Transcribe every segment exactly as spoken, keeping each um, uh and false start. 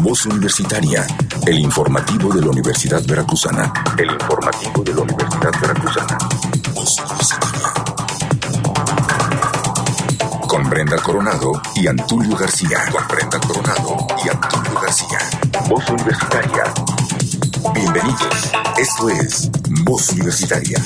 Voz Universitaria, el informativo de la Universidad Veracruzana. El informativo de la Universidad Veracruzana. Voz Universitaria. Con Brenda Coronado y Antulio García. Con Brenda Coronado y Antulio García. Voz Universitaria. Bienvenidos. Esto es Voz Universitaria.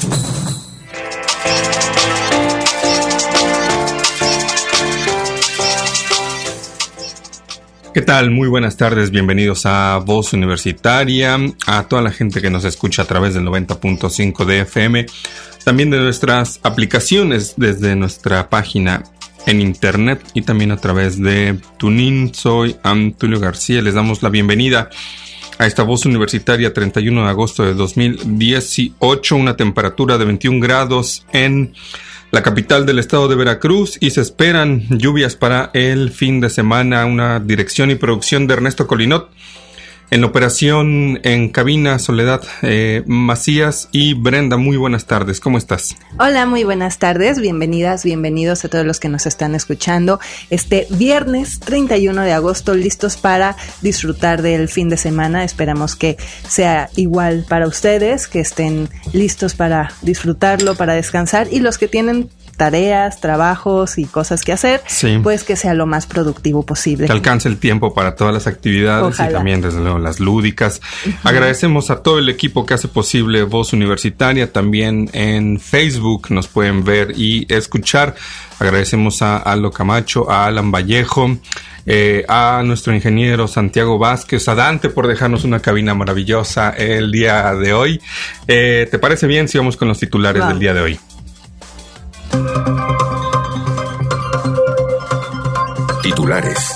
¿Qué tal? Muy buenas tardes, bienvenidos a Voz Universitaria, a toda la gente que nos escucha a través del noventa punto cinco de F M, también de nuestras aplicaciones desde nuestra página en internet y también a través de TuneIn. Soy Antulio García, les damos la bienvenida a esta Voz Universitaria, treinta y uno de agosto de dos mil dieciocho, una temperatura de veintiún grados en la capital del estado de Veracruz y se esperan lluvias para el fin de semana. Una dirección y producción de Ernesto Colinot. En la operación en cabina, Soledad eh, Macías y Brenda. Muy buenas tardes, ¿cómo estás? Hola, muy buenas tardes, bienvenidas, bienvenidos a todos los que nos están escuchando. Este viernes treinta y uno de agosto, listos para disfrutar del fin de semana. Esperamos que sea igual para ustedes, que estén listos para disfrutarlo, para descansar, y los que tienen tareas, trabajos y cosas que hacer, sí, pues que sea lo más productivo posible. Que alcance el tiempo para todas las actividades. Ojalá. Y también, desde luego, las lúdicas. Uh-huh. Agradecemos a todo el equipo que hace posible Voz Universitaria. También en Facebook nos pueden ver y escuchar. Agradecemos a Aldo Camacho, a Alan Vallejo, eh, a nuestro ingeniero Santiago Vázquez, a Dante por dejarnos una cabina maravillosa el día de hoy. Eh, ¿Te parece bien si vamos con los titulares wow. del día de hoy? Titulares.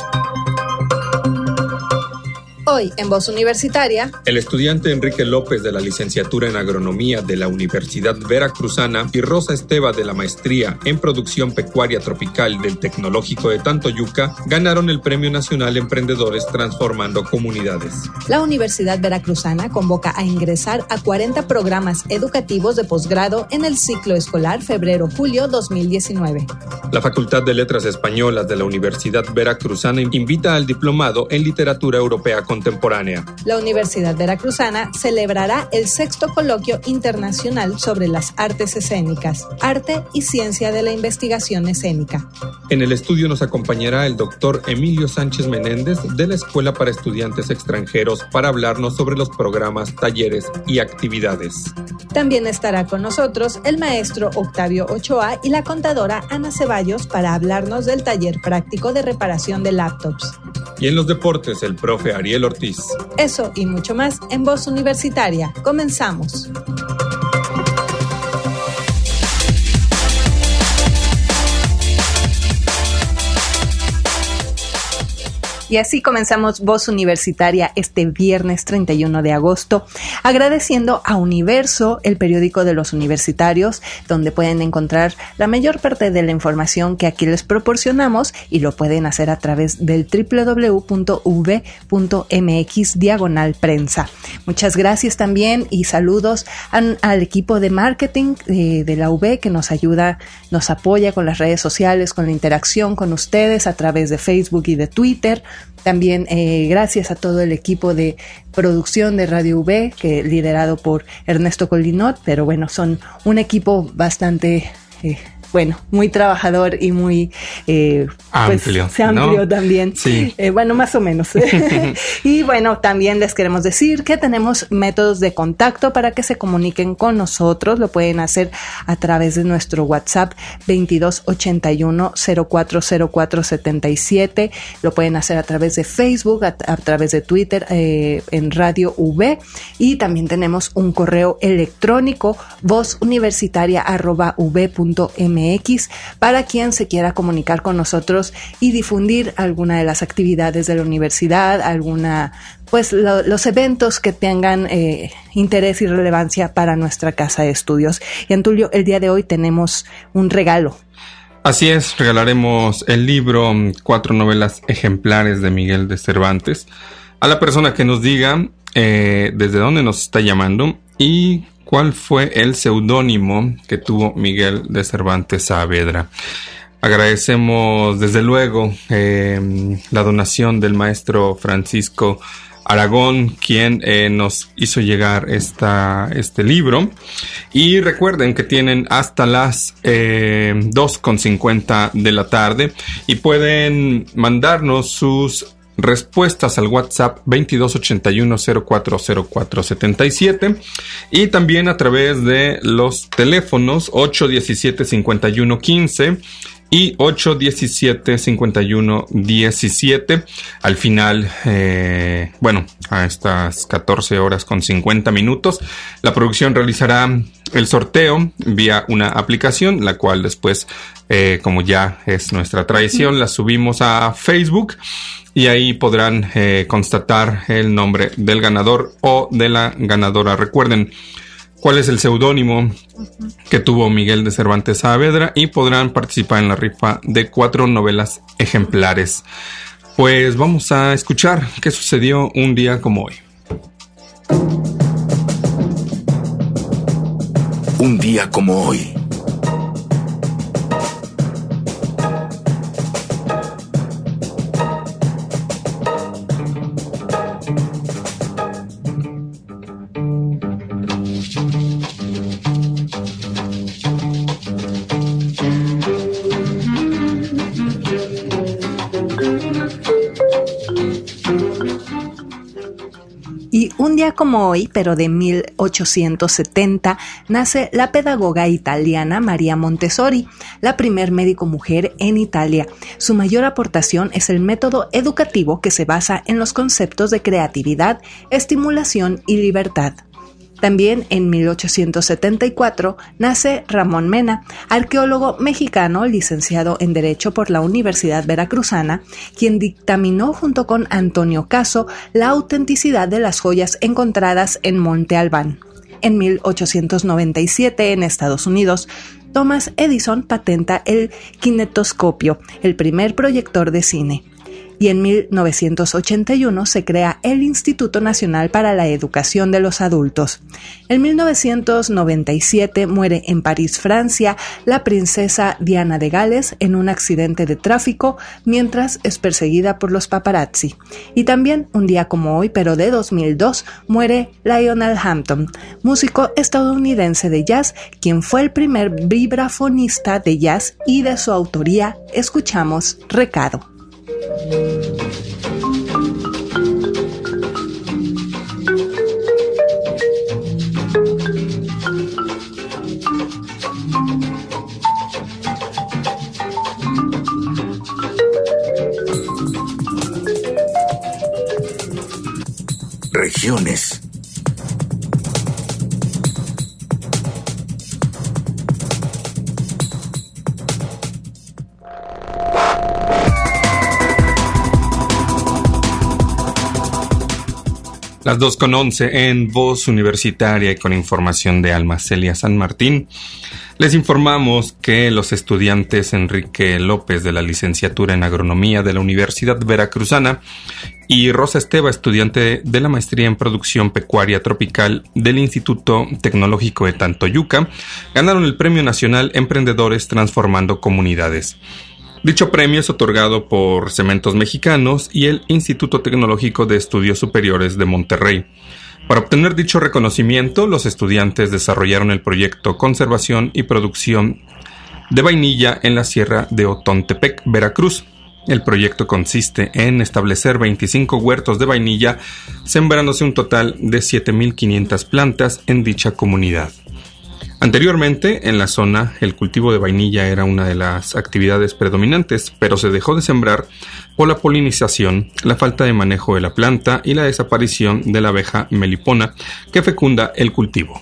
Hoy, en Voz Universitaria, el estudiante Enrique López de la licenciatura en Agronomía de la Universidad Veracruzana y Rosa Esteva de la maestría en Producción Pecuaria Tropical del Tecnológico de Tantoyuca ganaron el Premio Nacional Emprendedores Transformando Comunidades. La Universidad Veracruzana convoca a ingresar a cuarenta programas educativos de posgrado en el ciclo escolar febrero-julio dos mil diecinueve. La Facultad de Letras Españolas de la Universidad Veracruzana invita al diplomado en Literatura Europea Contemporánea. La Universidad Veracruzana celebrará el sexto coloquio internacional sobre las artes escénicas, arte y ciencia de la investigación escénica. En el estudio nos acompañará el doctor Emilio Sánchez Menéndez de la Escuela para Estudiantes Extranjeros para hablarnos sobre los programas, talleres y actividades. También estará con nosotros el maestro Octavio Ochoa y la contadora Ana Ceballos para hablarnos del taller práctico de reparación de laptops. Y en los deportes, el profe Ariel Ortiz. Eso y mucho más en Voz Universitaria. Comenzamos. Y así comenzamos Voz Universitaria este viernes treinta y uno de agosto, agradeciendo a Universo, el periódico de los universitarios, donde pueden encontrar la mayor parte de la información que aquí les proporcionamos y lo pueden hacer a través del doble u doble u doble u punto u v punto m x diagonal prensa. Muchas gracias también y saludos a, al equipo de marketing de, de la U V que nos ayuda, nos apoya con las redes sociales, con la interacción con ustedes a través de Facebook y de Twitter. También eh, gracias a todo el equipo de producción de Radio U V, que liderado por Ernesto Colinot, pero bueno, son un equipo bastante... Eh, bueno, muy trabajador y muy eh, amplio, pues, amplio ¿no? también. Sí. Eh, bueno, más o menos. Y bueno, también les queremos decir que tenemos métodos de contacto para que se comuniquen con nosotros. Lo pueden hacer a través de nuestro WhatsApp veintidós ochenta y uno cero cuatro cero cuatro setenta y siete. Lo pueden hacer a través de Facebook, a, a través de Twitter, eh, en Radio U V. Y también tenemos un correo electrónico vozuniversitaria arroba u v punto m x para quien se quiera comunicar con nosotros y difundir alguna de las actividades de la universidad, alguna, pues lo, los eventos que tengan eh, interés y relevancia para nuestra casa de estudios. Y Antulio, el día de hoy tenemos un regalo. Así es, regalaremos el libro Cuatro novelas ejemplares de Miguel de Cervantes a la persona que nos diga eh, desde dónde nos está llamando y cuál fue el seudónimo que tuvo Miguel de Cervantes Saavedra. Agradecemos desde luego eh, la donación del maestro Francisco Aragón, quien eh, nos hizo llegar esta, este libro. Y recuerden que tienen hasta las eh, dos con cincuenta de la tarde y pueden mandarnos sus respuestas al WhatsApp veintidós ochenta y uno cero cuatro cero cuatro setenta y siete y también a través de los teléfonos ocho diecisiete cincuenta y uno quince y ocho diecisiete cincuenta y uno diecisiete. Al final, eh, bueno, a estas catorce horas con cincuenta minutos, la producción realizará el sorteo vía una aplicación, la cual después, eh, como ya es nuestra tradición, la subimos a Facebook y ahí podrán eh, constatar el nombre del ganador o de la ganadora. Recuerden cuál es el seudónimo que tuvo Miguel de Cervantes Saavedra y podrán participar en la rifa de cuatro novelas ejemplares. Pues vamos a escuchar qué sucedió un día como hoy. Un día como hoy. Y un día como hoy, pero de mil ochocientos setenta, nace la pedagoga italiana María Montessori, la primer médico mujer en Italia. Su mayor aportación es el método educativo que se basa en los conceptos de creatividad, estimulación y libertad. También en mil ochocientos setenta y cuatro nace Ramón Mena, arqueólogo mexicano licenciado en Derecho por la Universidad Veracruzana, quien dictaminó junto con Antonio Caso la autenticidad de las joyas encontradas en Monte Albán. En mil ochocientos noventa y siete, en Estados Unidos, Thomas Edison patenta el kinetoscopio, el primer proyector de cine. Y en mil novecientos ochenta y uno se crea el Instituto Nacional para la Educación de los Adultos. En mil novecientos noventa y siete muere en París, Francia, la princesa Diana de Gales en un accidente de tráfico mientras es perseguida por los paparazzi. Y también, un día como hoy, pero de dos mil dos, muere Lionel Hampton, músico estadounidense de jazz, quien fue el primer vibrafonista de jazz, y de su autoría escuchamos Recado. Regiones. Las dos con once en Voz Universitaria y con información de Alma Celia San Martín. Les informamos que los estudiantes Enrique López de la licenciatura en Agronomía de la Universidad Veracruzana y Rosa Esteva, estudiante de la maestría en Producción Pecuaria Tropical del Instituto Tecnológico de Tantoyuca, ganaron el Premio Nacional Emprendedores Transformando Comunidades. Dicho premio es otorgado por Cementos Mexicanos y el Instituto Tecnológico de Estudios Superiores de Monterrey. Para obtener dicho reconocimiento, los estudiantes desarrollaron el proyecto Conservación y Producción de Vainilla en la Sierra de Otontepec, Veracruz. El proyecto consiste en establecer veinticinco huertos de vainilla, sembrándose un total de siete mil quinientas plantas en dicha comunidad. Anteriormente, en la zona, el cultivo de vainilla era una de las actividades predominantes, pero se dejó de sembrar por la polinización, la falta de manejo de la planta y la desaparición de la abeja melipona que fecunda el cultivo.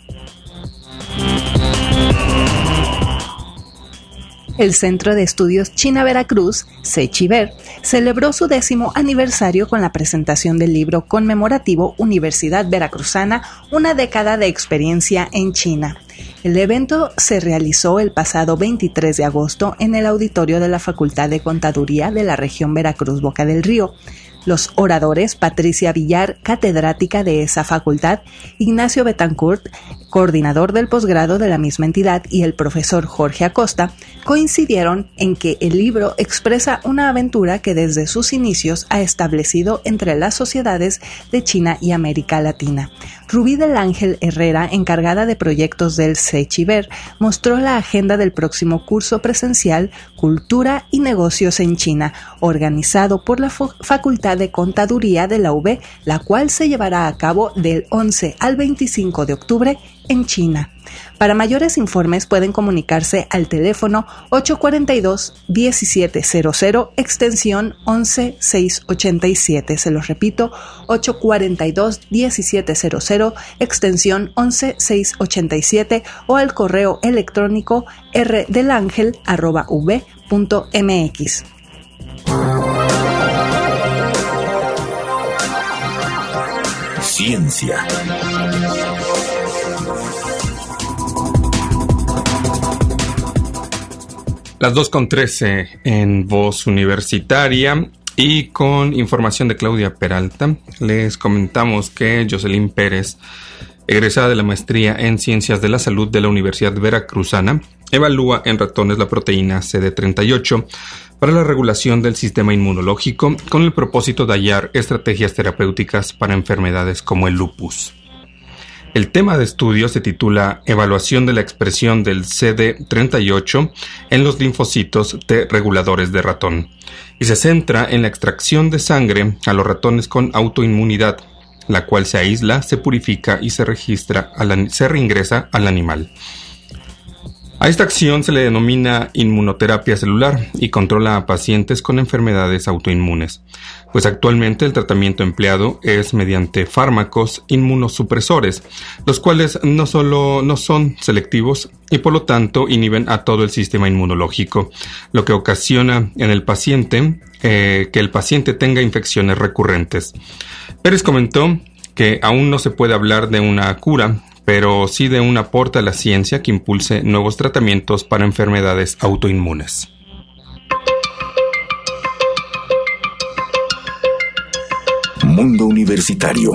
El Centro de Estudios China-Veracruz, CECHIVER, celebró su décimo aniversario con la presentación del libro conmemorativo Universidad Veracruzana, una década de experiencia en China. El evento se realizó el pasado veintitrés de agosto en el auditorio de la Facultad de Contaduría de la región Veracruz Boca del Río. Los oradores, Patricia Villar, catedrática de esa facultad, Ignacio Betancourt, coordinador del posgrado de la misma entidad, y el profesor Jorge Acosta, coincidieron en que el libro expresa una aventura que desde sus inicios ha establecido entre las sociedades de China y América Latina. Rubí del Ángel Herrera, encargada de proyectos del Sechiver, mostró la agenda del próximo curso presencial Cultura y Negocios en China, organizado por la Facultad de Contaduría de la U B, la cual se llevará a cabo del once al veinticinco de octubre en China. Para mayores informes pueden comunicarse al teléfono ocho cuatro dos, uno siete cero cero, extensión once seiscientos ochenta y siete. Se los repito, ocho cuatro dos, uno siete cero cero, extensión once seiscientos ochenta y siete, o al correo electrónico rdelangel arroba u b punto m x. Ciencia. Las dos con trece en Voz Universitaria, y con información de Claudia Peralta, les comentamos que Jocelyn Pérez, egresada de la maestría en Ciencias de la Salud de la Universidad Veracruzana, evalúa en ratones la proteína C D treinta y ocho para la regulación del sistema inmunológico, con el propósito de hallar estrategias terapéuticas para enfermedades como el lupus. El tema de estudio se titula Evaluación de la expresión del C D treinta y ocho en los linfocitos T reguladores de ratón, y se centra en la extracción de sangre a los ratones con autoinmunidad, la cual se aísla, se purifica y se registra, al, se reingresa al animal. A esta acción se le denomina inmunoterapia celular y controla a pacientes con enfermedades autoinmunes, pues actualmente el tratamiento empleado es mediante fármacos inmunosupresores, los cuales no solo no son selectivos y por lo tanto inhiben a todo el sistema inmunológico, lo que ocasiona en el paciente eh, que el paciente tenga infecciones recurrentes. Pérez comentó que aún no se puede hablar de una cura, pero sí de un aporte a la ciencia que impulse nuevos tratamientos para enfermedades autoinmunes. Mundo Universitario.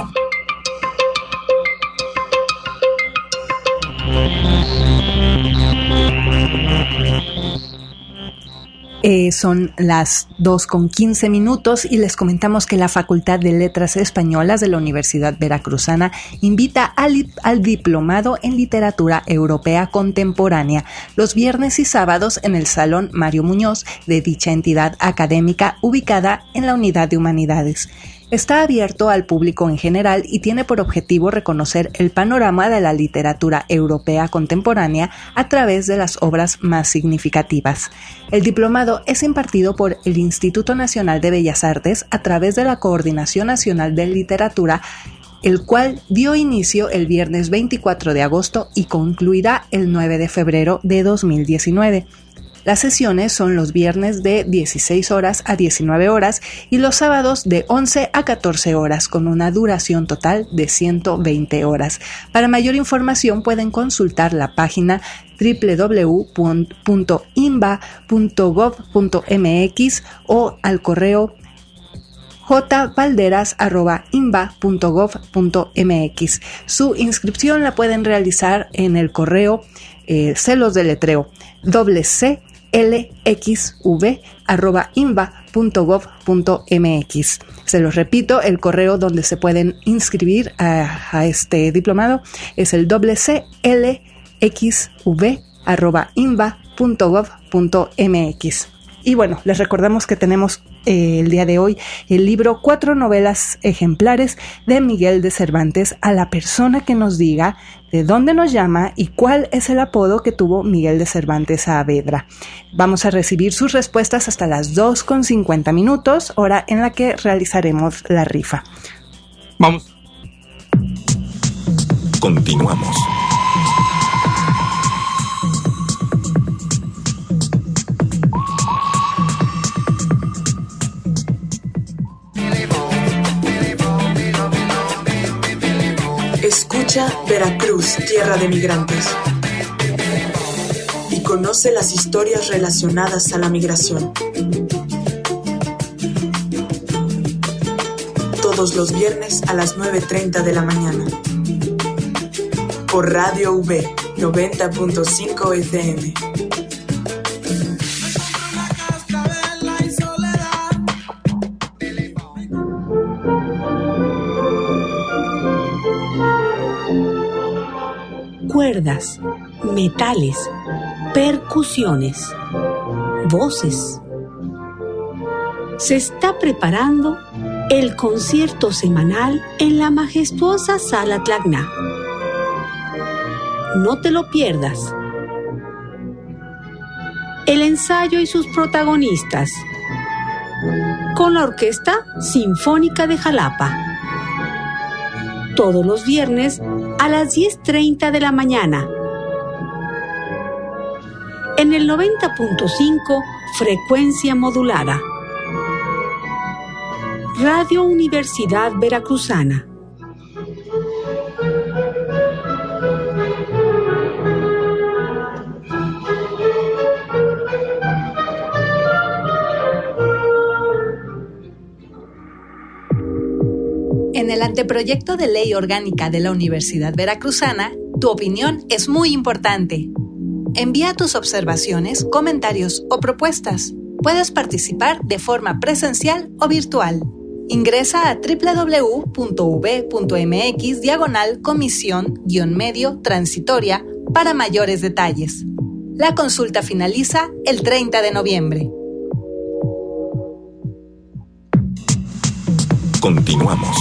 Eh, son las dos con quince minutos y les comentamos que la Facultad de Letras Españolas de la Universidad Veracruzana invita al, al diplomado en Literatura Europea Contemporánea los viernes y sábados en el Salón Mario Muñoz de dicha entidad académica ubicada en la Unidad de Humanidades. Está abierto al público en general y tiene por objetivo reconocer el panorama de la literatura europea contemporánea a través de las obras más significativas. El diplomado es impartido por el Instituto Nacional de Bellas Artes a través de la Coordinación Nacional de Literatura, el cual dio inicio el viernes veinticuatro de agosto y concluirá el nueve de febrero de dos mil diecinueve. Las sesiones son los viernes de dieciséis horas a diecinueve horas y los sábados de once a catorce horas, con una duración total de ciento veinte horas. Para mayor información pueden consultar la página doble u doble u doble u punto i m b a punto gov punto m x o al correo j valderas arroba i m b a punto gov punto m x. Su inscripción la pueden realizar en el correo, eh, se los deletreo, doble c lxv arroba imba punto gov punto mx. Se los repito, el correo donde se pueden inscribir a, a este diplomado es el doble c lxv arroba imba punto gov punto mx. Y bueno, les recordamos que tenemos eh, el día de hoy el libro Cuatro novelas ejemplares de Miguel de Cervantes, a la persona que nos diga de dónde nos llama y cuál es el apodo que tuvo Miguel de Cervantes Saavedra. Vamos a recibir sus respuestas hasta las dos con cincuenta minutos, hora en la que realizaremos la rifa. Vamos. Continuamos. Escucha Veracruz, tierra de migrantes, y conoce las historias relacionadas a la migración. todos los viernes a las nueve treinta de la mañana. Por Radio V noventa punto cinco F M. Cuerdas, metales, percusiones, voces. Se está preparando el concierto semanal en la majestuosa Sala Tlacna. No te lo pierdas. El ensayo y sus protagonistas, con la Orquesta Sinfónica de Jalapa. Todos los viernes a las diez treinta de la mañana. En el noventa punto cinco, frecuencia modulada. Radio Universidad Veracruzana. En el anteproyecto de ley orgánica de la Universidad Veracruzana, tu opinión es muy importante. Envía tus observaciones, comentarios o propuestas. Puedes participar de forma presencial o virtual. Ingresa a doble u doble u doble u punto u v punto m x diagonal comisión guión medio transitoria para mayores detalles. La consulta finaliza el treinta de noviembre. Continuamos.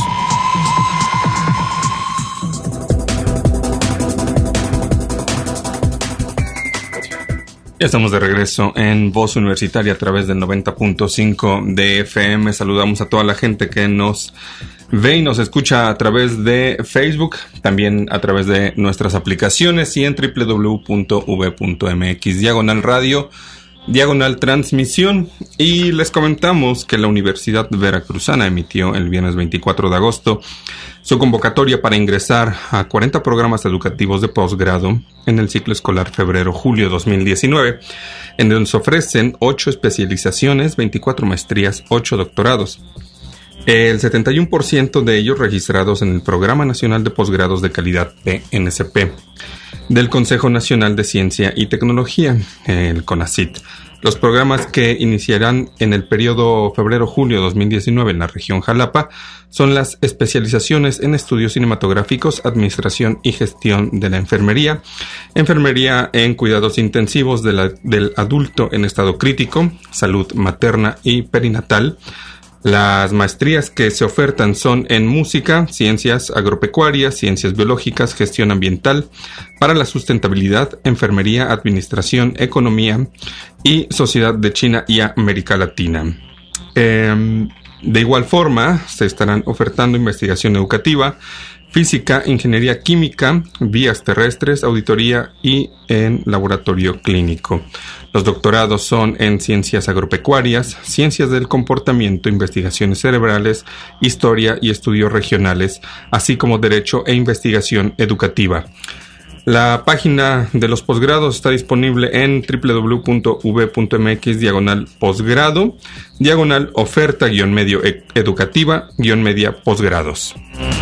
Ya estamos de regreso en Voz Universitaria a través del noventa punto cinco de F M. Saludamos a toda la gente que nos ve y nos escucha a través de Facebook, también a través de nuestras aplicaciones y en doble u doble u doble u punto u v punto m x diagonal radio, diagonal transmisión. Y les comentamos que la Universidad Veracruzana emitió el viernes veinticuatro de agosto su convocatoria para ingresar a cuarenta programas educativos de posgrado en el ciclo escolar febrero-julio dos mil diecinueve, en donde se ofrecen ocho especializaciones, veinticuatro maestrías, ocho doctorados. El setenta y uno por ciento de ellos registrados en el Programa Nacional de Posgrados de Calidad P N S P del Consejo Nacional de Ciencia y Tecnología, el CONACYT. Los programas que iniciarán en el periodo febrero-julio dos mil diecinueve en la región Jalapa son las especializaciones en estudios cinematográficos, administración y gestión de la enfermería, enfermería en cuidados intensivos de la, del adulto en estado crítico, salud materna y perinatal. Las maestrías que se ofertan son en música, ciencias agropecuarias, ciencias biológicas, gestión ambiental, para la sustentabilidad, enfermería, administración, economía y sociedad de China y América Latina. Eh, de igual forma, se estarán ofertando investigación educativa, física, ingeniería química, vías terrestres, auditoría y en laboratorio clínico. Los doctorados son en ciencias agropecuarias, ciencias del comportamiento, investigaciones cerebrales, historia y estudios regionales, así como derecho e investigación educativa. La página de los posgrados está disponible en doble u doble u doble u punto u v punto m x diagonal posgrado, diagonal oferta guión medio educativa guión media posgrados.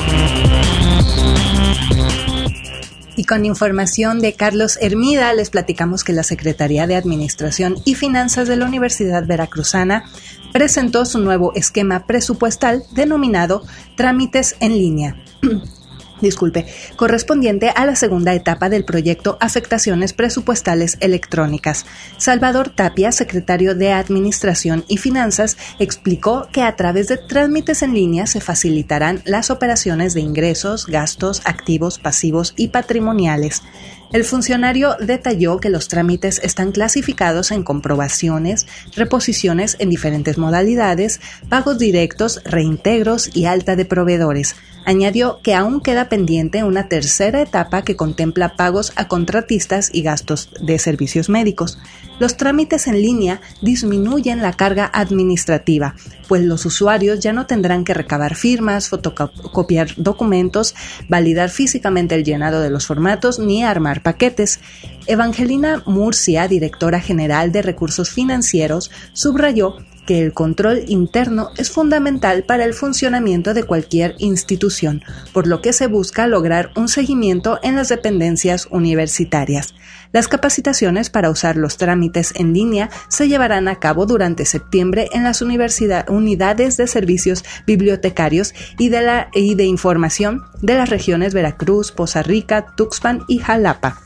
Y con información de Carlos Hermida, les platicamos que la Secretaría de Administración y Finanzas de la Universidad Veracruzana presentó su nuevo esquema presupuestal denominado Trámites en Línea. Disculpe, correspondiente a la segunda etapa del proyecto Afectaciones Presupuestales Electrónicas. Salvador Tapia, secretario de Administración y Finanzas, explicó que a través de trámites en línea se facilitarán las operaciones de ingresos, gastos, activos, pasivos y patrimoniales. El funcionario detalló que los trámites están clasificados en comprobaciones, reposiciones en diferentes modalidades, pagos directos, reintegros y alta de proveedores. Añadió que aún queda pendiente una tercera etapa que contempla pagos a contratistas y gastos de servicios médicos. Los trámites en línea disminuyen la carga administrativa, pues los usuarios ya no tendrán que recabar firmas, fotocopiar documentos, validar físicamente el llenado de los formatos ni armar paquetes. Evangelina Murcia, directora general de Recursos Financieros, subrayó que el control interno es fundamental para el funcionamiento de cualquier institución, por lo que se busca lograr un seguimiento en las dependencias universitarias. Las capacitaciones para usar los trámites en línea se llevarán a cabo durante septiembre en las universidad, unidades de servicios bibliotecarios y de, la, y de información de las regiones Veracruz, Poza Rica, Tuxpan y Jalapa.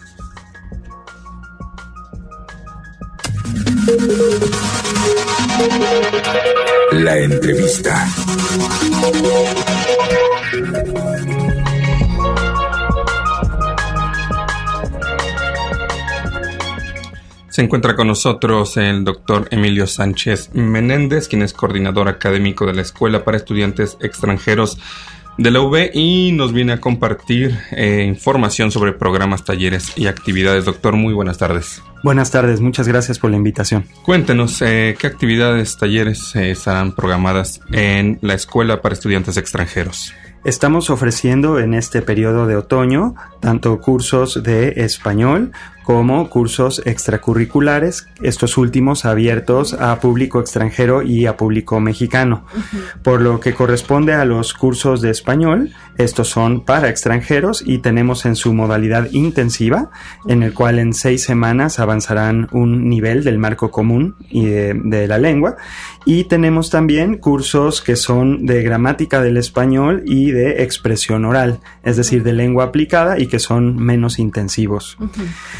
La entrevista. Se encuentra con nosotros el doctor Emilio Sánchez Menéndez, quien es coordinador académico de la Escuela para Estudiantes Extranjeros de la U B y nos viene a compartir eh, información sobre programas, talleres y actividades. Doctor, muy buenas tardes. Buenas tardes, muchas gracias por la invitación. Cuéntenos, eh, ¿qué actividades, talleres eh, estarán programadas en la Escuela para Estudiantes Extranjeros? Estamos ofreciendo en este periodo de otoño tanto cursos de español como cursos extracurriculares, estos últimos abiertos a público extranjero y a público mexicano. Uh-huh. Por lo que corresponde a los cursos de español, estos son para extranjeros y tenemos en su modalidad intensiva, en el cual en seis semanas avanzarán un nivel del marco común y de, de la lengua. Y tenemos también cursos que son de gramática del español y de expresión oral, es decir, de lengua aplicada y que son menos intensivos. Uh-huh.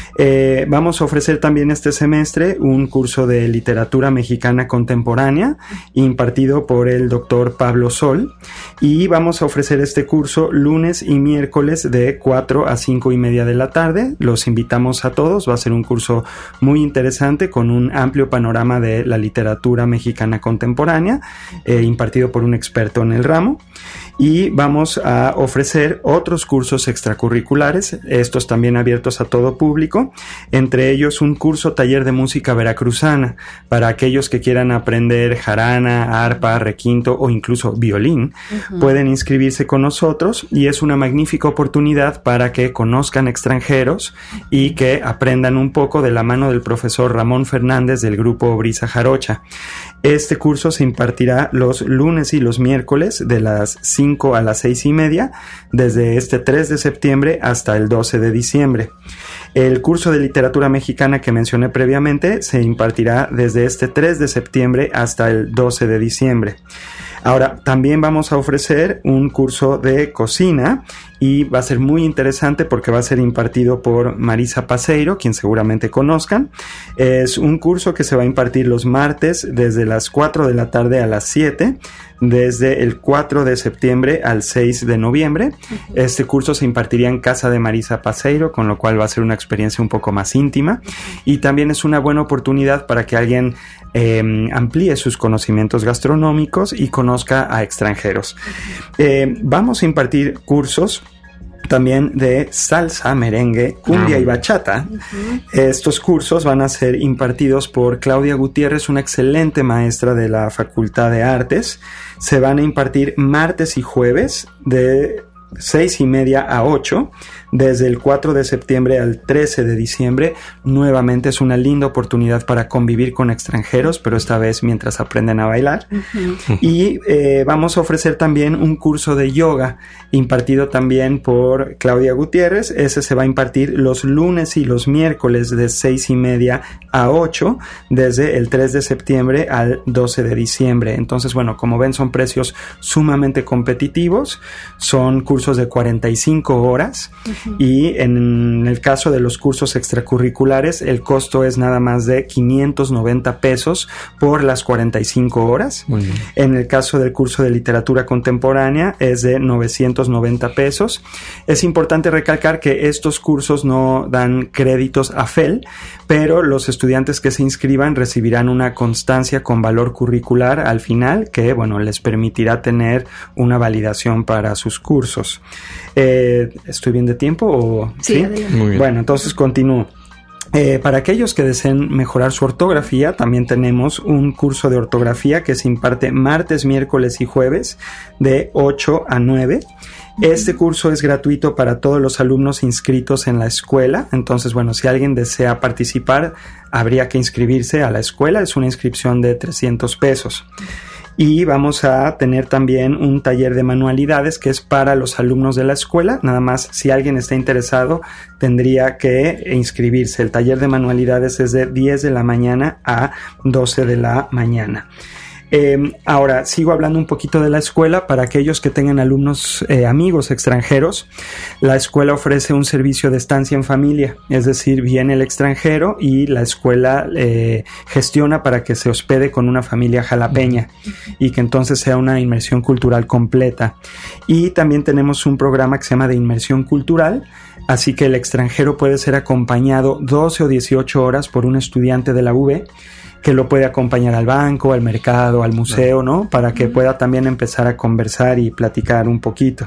Eh, vamos a ofrecer también este semestre un curso de literatura mexicana contemporánea impartido por el doctor Pablo Sol, y vamos a ofrecer este curso lunes y miércoles de cuatro a cinco y media de la tarde. Los invitamos a todos, va a ser un curso muy interesante con un amplio panorama de la literatura mexicana contemporánea, eh, impartido por un experto en el ramo. Y vamos a ofrecer otros cursos extracurriculares, estos también abiertos a todo público, entre ellos un curso taller de música veracruzana para aquellos que quieran aprender jarana, arpa, requinto o incluso violín. Uh-huh. Pueden inscribirse con nosotros y es una magnífica oportunidad para que conozcan extranjeros y que aprendan un poco de la mano del profesor Ramón Fernández del grupo Brisa Jarocha. Este curso se impartirá los lunes y los miércoles de las cinco a las seis y media, desde este tres de septiembre hasta el doce de diciembre. El curso de literatura mexicana que mencioné previamente se impartirá desde este tres de septiembre hasta el doce de diciembre. Ahora, también vamos a ofrecer un curso de cocina y va a ser muy interesante porque va a ser impartido por Marisa Paseiro, quien seguramente conozcan. Es un curso que se va a impartir los martes desde las cuatro de la tarde a las siete, desde el cuatro de septiembre al seis de noviembre. Uh-huh. Este curso se impartiría en casa de Marisa Paseiro, con lo cual va a ser una experiencia un poco más íntima. Uh-huh. Y también es una buena oportunidad para que alguien eh, amplíe sus conocimientos gastronómicos y conozca a extranjeros. Uh-huh. Eh, vamos a impartir cursos también de salsa, merengue, cumbia uh-huh. y bachata. Uh-huh. Estos cursos van a ser impartidos por Claudia Gutiérrez, una excelente maestra de la Facultad de Artes. Se van a impartir martes y jueves de seis y media a ocho, desde el cuatro de septiembre al trece de diciembre. Nuevamente es una linda oportunidad para convivir con extranjeros, pero esta vez mientras aprenden a bailar. Uh-huh. Y eh, vamos a ofrecer también un curso de yoga impartido también por Claudia Gutiérrez. Ese se va a impartir los lunes y los miércoles de seis y media a ocho, desde el tres de septiembre al doce de diciembre. Entonces, bueno, como ven, son precios sumamente competitivos. Son cursos de cuarenta y cinco horas. Uh-huh. Y en el caso de los cursos extracurriculares, el costo es nada más de quinientos noventa pesos por las cuarenta y cinco horas. Muy bien. En el caso del curso de literatura contemporánea es de novecientos noventa pesos. Es importante recalcar que estos cursos no dan créditos a F E L, pero los estudiantes que se inscriban recibirán una constancia con valor curricular al final que, bueno, les permitirá tener una validación para sus cursos. Eh, ¿Estoy bien de tiempo? O, sí, ¿sí? Muy bien. Bueno, entonces continúo. Eh, para aquellos que deseen mejorar su ortografía, también tenemos un curso de ortografía que se imparte martes, miércoles y jueves de ocho a nueve. Este curso es gratuito para todos los alumnos inscritos en la escuela. Entonces, bueno, si alguien desea participar, habría que inscribirse a la escuela. Es una inscripción de trescientos pesos. Y vamos a tener también un taller de manualidades que es para los alumnos de la escuela. Nada más, si alguien está interesado, tendría que inscribirse. El taller de manualidades es de diez de la mañana a doce de la mañana. Eh, ahora, sigo hablando un poquito de la escuela. Para aquellos que tengan alumnos, eh, amigos extranjeros, la escuela ofrece un servicio de estancia en familia. Es decir, viene el extranjero y la escuela eh, gestiona para que se hospede con una familia jalapeña y que entonces sea una inmersión cultural completa. Y también tenemos un programa que se llama de inmersión cultural. Así que el extranjero puede ser acompañado doce o dieciocho horas por un estudiante de la U B, que lo puede acompañar al banco, al mercado, al museo, ¿no? Para que pueda también empezar a conversar y platicar un poquito.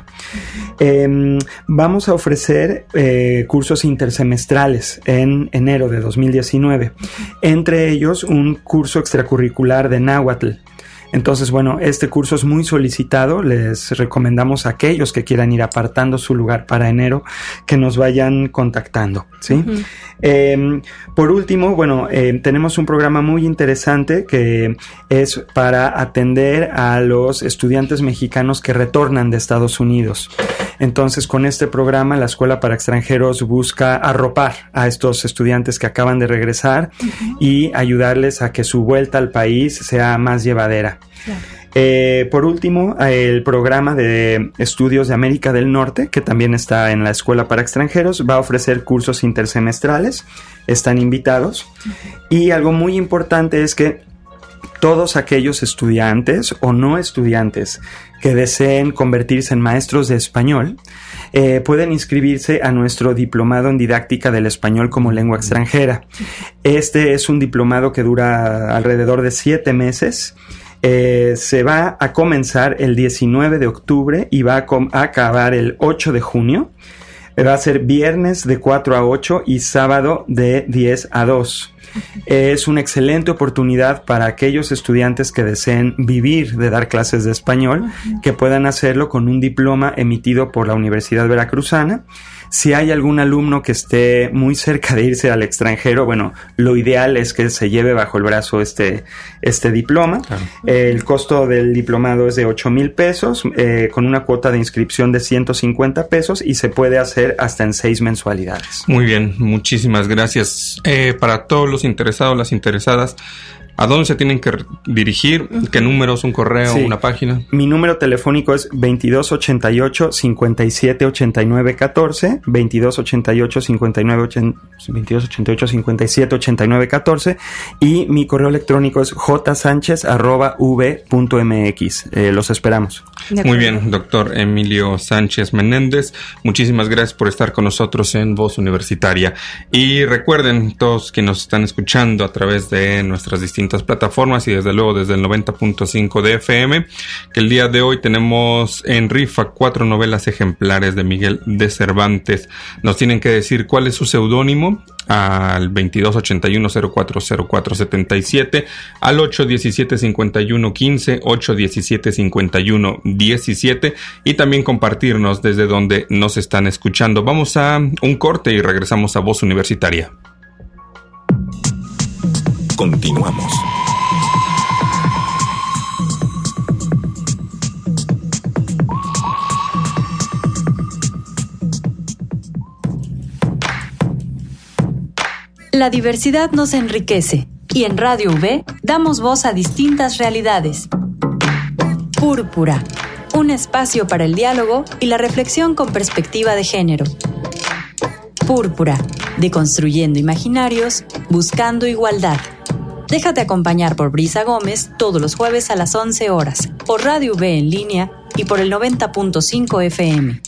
Eh, vamos a ofrecer eh, cursos intersemestrales en enero de dos mil diecinueve. Entre ellos, un curso extracurricular de náhuatl. Entonces, bueno, este curso es muy solicitado. Les recomendamos a aquellos que quieran ir apartando su lugar para enero que nos vayan contactando, ¿sí? Uh-huh. Eh, por último, bueno, eh, tenemos un programa muy interesante que es para atender a los estudiantes mexicanos que retornan de Estados Unidos. Entonces, con este programa, la Escuela para Extranjeros busca arropar a estos estudiantes que acaban de regresar uh-huh. y ayudarles a que su vuelta al país sea más llevadera. Claro. Eh, por último, el programa de estudios de América del Norte, que también está en la Escuela para Extranjeros, va a ofrecer cursos intersemestrales, están invitados. Uh-huh. Y algo muy importante es que todos aquellos estudiantes o no estudiantes que deseen convertirse en maestros de español eh, pueden inscribirse a nuestro diplomado en didáctica del español como lengua extranjera. Este es un diplomado que dura alrededor de siete meses. Eh, se va a comenzar el diecinueve de octubre y va a, com- a acabar el ocho de junio. Va a ser viernes de cuatro a ocho y sábado de diez a dos. Es una excelente oportunidad para aquellos estudiantes que deseen vivir de dar clases de español, que puedan hacerlo con un diploma emitido por la Universidad Veracruzana. Si hay algún alumno que esté muy cerca de irse al extranjero, bueno, lo ideal es que se lleve bajo el brazo este, este diploma. Claro. Eh, el costo del diplomado es de ocho mil pesos, eh, con una cuota de inscripción de ciento cincuenta pesos y se puede hacer hasta en seis mensualidades. Muy bien, muchísimas gracias. Eh, para todos los interesados, las interesadas, ¿a dónde se tienen que dirigir? ¿Qué números? ¿Un correo? Sí. ¿Una página? Mi número telefónico es veintidós ochenta y ocho, cincuenta y siete ochenta y nueve catorce, veintidós ochenta y ocho, cincuenta y nueve ochenta, veintidós ochenta y ocho, cincuenta y siete ochenta y nueve catorce y mi correo electrónico es jsanchez arroba v punto mx. Eh, los esperamos. Muy bien, doctor Emilio Sánchez Menéndez, muchísimas gracias por estar con nosotros en Voz Universitaria. Y recuerden, todos quienes nos están escuchando a través de nuestras distintas plataformas y desde luego desde el noventa punto cinco de F M, que el día de hoy tenemos en rifa cuatro novelas ejemplares de Miguel de Cervantes. Nos tienen que decir cuál es su seudónimo al veintidós ochenta y uno, cero cuatro cero cuatro setenta y siete, al ocho diecisiete cincuenta y uno quince, ocho diecisiete cincuenta y uno diecisiete y también compartirnos desde donde nos están escuchando. Vamos a un corte y regresamos a Voz Universitaria. Continuamos. La diversidad nos enriquece y en Radio V damos voz a distintas realidades. Púrpura, un espacio para el diálogo y la reflexión con perspectiva de género. Púrpura, deconstruyendo imaginarios, buscando igualdad. Déjate acompañar por Brisa Gómez todos los jueves a las once horas, por Radio V en línea y por el noventa punto cinco F M.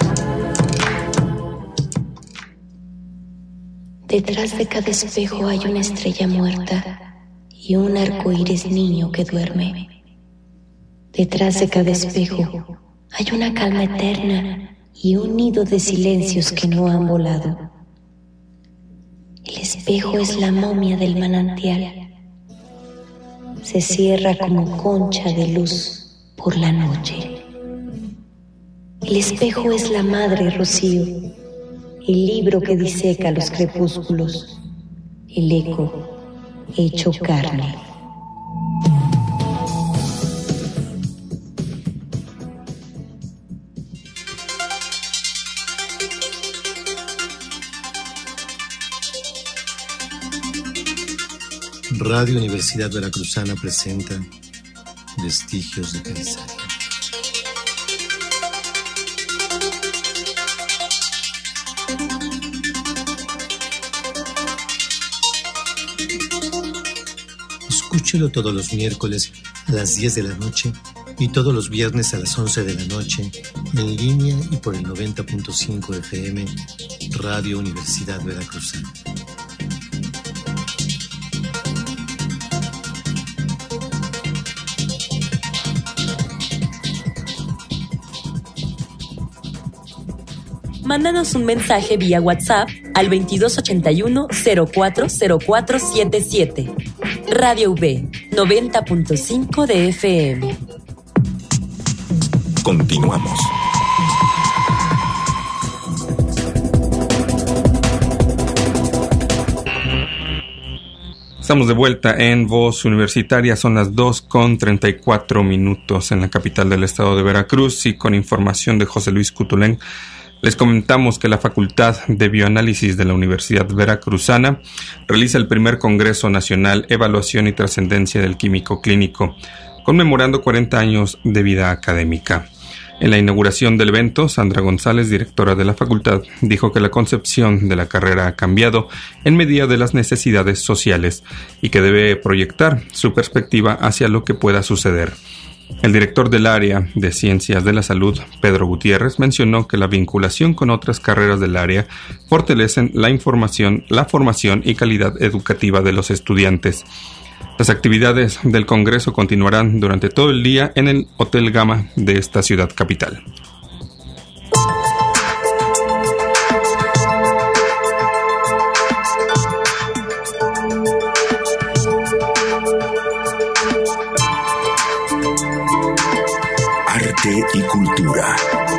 Detrás de cada espejo hay una estrella muerta y un arco iris niño que duerme. Detrás de cada espejo hay una calma eterna y un nido de silencios que no han volado. El espejo es la momia del manantial. Se cierra como concha de luz por la noche. El espejo es la madre, Rocío, el libro que diseca los crepúsculos, el eco hecho carne. Radio Universidad Veracruzana presenta Vestigios de Calizaria. Escúchelo todos los miércoles a las diez de la noche y todos los viernes a las once de la noche en línea y por el noventa punto cinco F M Radio Universidad Veracruzana. Mándanos un mensaje vía WhatsApp al veintidós ochenta y uno cero cuatro cero cuatro setenta y siete. Radio V, noventa punto cinco de F M. Continuamos. Estamos de vuelta en Voz Universitaria, son las dos con treinta y cuatro minutos en la capital del estado de Veracruz y con información de José Luis Cutulén. Les comentamos que la Facultad de Bioanálisis de la Universidad Veracruzana realiza el primer Congreso Nacional Evaluación y Trascendencia del Químico Clínico, conmemorando cuarenta años de vida académica. En la inauguración del evento, Sandra González, directora de la facultad, dijo que la concepción de la carrera ha cambiado en medida de las necesidades sociales y que debe proyectar su perspectiva hacia lo que pueda suceder. El director del área de Ciencias de la Salud, Pedro Gutiérrez, mencionó que la vinculación con otras carreras del área fortalecen la información, la formación y calidad educativa de los estudiantes. Las actividades del Congreso continuarán durante todo el día en el Hotel Gama de esta ciudad capital. Arte y cultura.